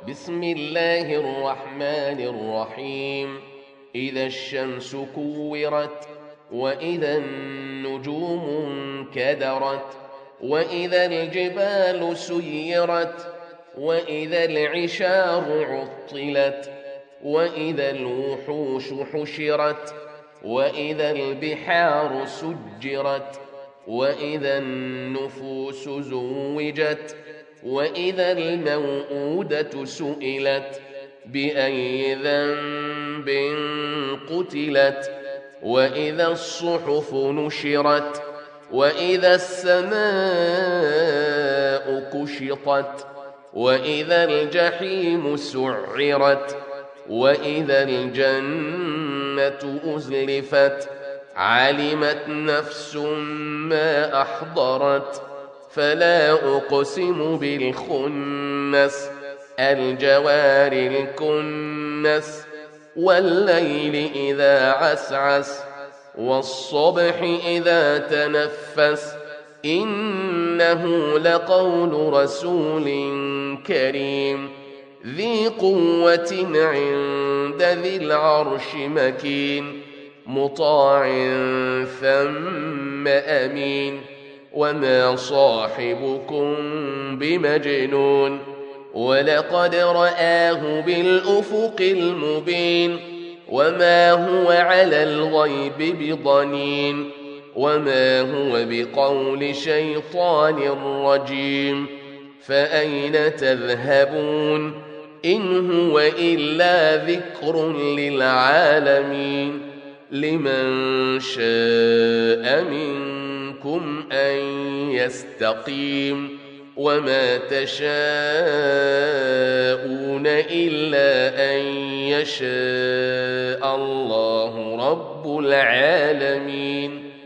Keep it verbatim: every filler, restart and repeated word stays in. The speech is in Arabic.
بسم الله الرحمن الرحيم. إذا الشمس كورت، وإذا النجوم انكدرت، وإذا الجبال سيرت، وإذا العشار عطلت، وإذا الوحوش حشرت، وإذا البحار سجرت، وإذا النفوس زوجت، وإذا الموءودة سئلت بأي ذنب قتلت، وإذا الصحف نشرت، وإذا السماء كشطت، وإذا الجحيم سعرت، وإذا الجنة أزلفت، علمت نفس ما أحضرت. فلا أقسم بالخنس، الجوار الكنس، والليل إذا عسعس، والصبح إذا تنفس، إنه لقول رسول كريم ذي قوة عند ذي العرش مكين، مطاع ثم أمين. وما صاحبكم بمجنون، ولقد رآه بالأفق المبين، وما هو على الغيب بضنين، وما هو بقول شيطان رجيم. فأين تذهبون؟ إن هو إلا ذكر للعالمين. لمن شاء منكم أن يستقيم، وما تشاءون إلا أن يشاء الله رب العالمين.